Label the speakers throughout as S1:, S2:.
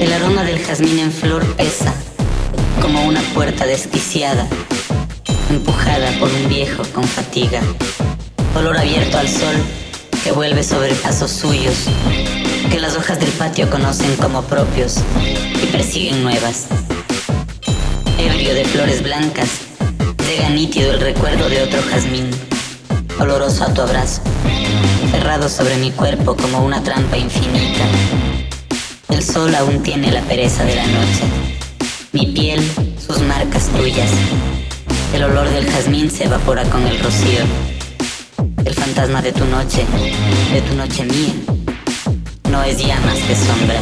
S1: El aroma del jazmín en flor pesa como una puerta desquiciada, empujada por un viejo con fatiga. Olor abierto al sol que vuelve sobre pasos suyos, que las hojas del patio conocen como propios y persiguen nuevas. Ebrio de flores blancas, llega nítido el recuerdo de otro jazmín, oloroso a tu abrazo, cerrado sobre mi cuerpo como una trampa infinita. El sol aún tiene la pereza de la noche, mi piel, sus marcas tuyas. El olor del jazmín se evapora con el rocío. El fantasma de tu noche mía, no es ya más que sombra.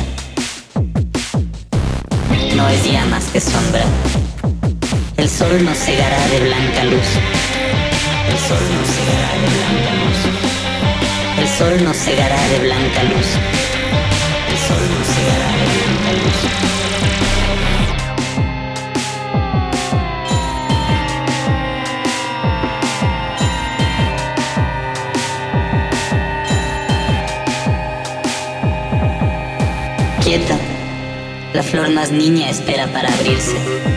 S1: No es ya más que sombra. El sol nos cegará de blanca luz. El sol nos cegará de blanca luz. El sol nos cegará de blanca luz. El sol nos cegará de blanca luz. Quieta, la flor más niña espera para abrirse.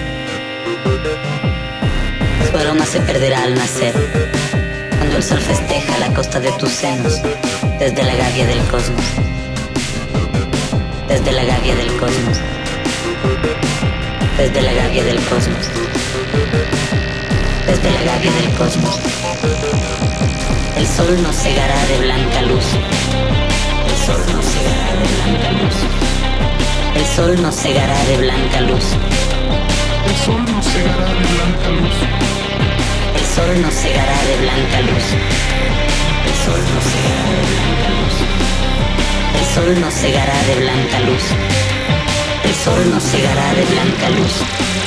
S1: Su aroma se perderá al nacer, cuando el sol festeja la costa de tus senos, desde la gavia del cosmos. Desde la gavia del cosmos. Desde la gavia del cosmos. Desde la gavia del cosmos. El sol nos cegará de blanca luz. El sol nos cegará de blanca luz. El sol nos cegará de blanca luz.
S2: El sol nos cegará de blanca luz.
S1: El sol nos cegará de blanca luz. El sol nos cegará de blanca luz. El sol nos cegará de blanca luz. El sol nos cegará de blanca luz.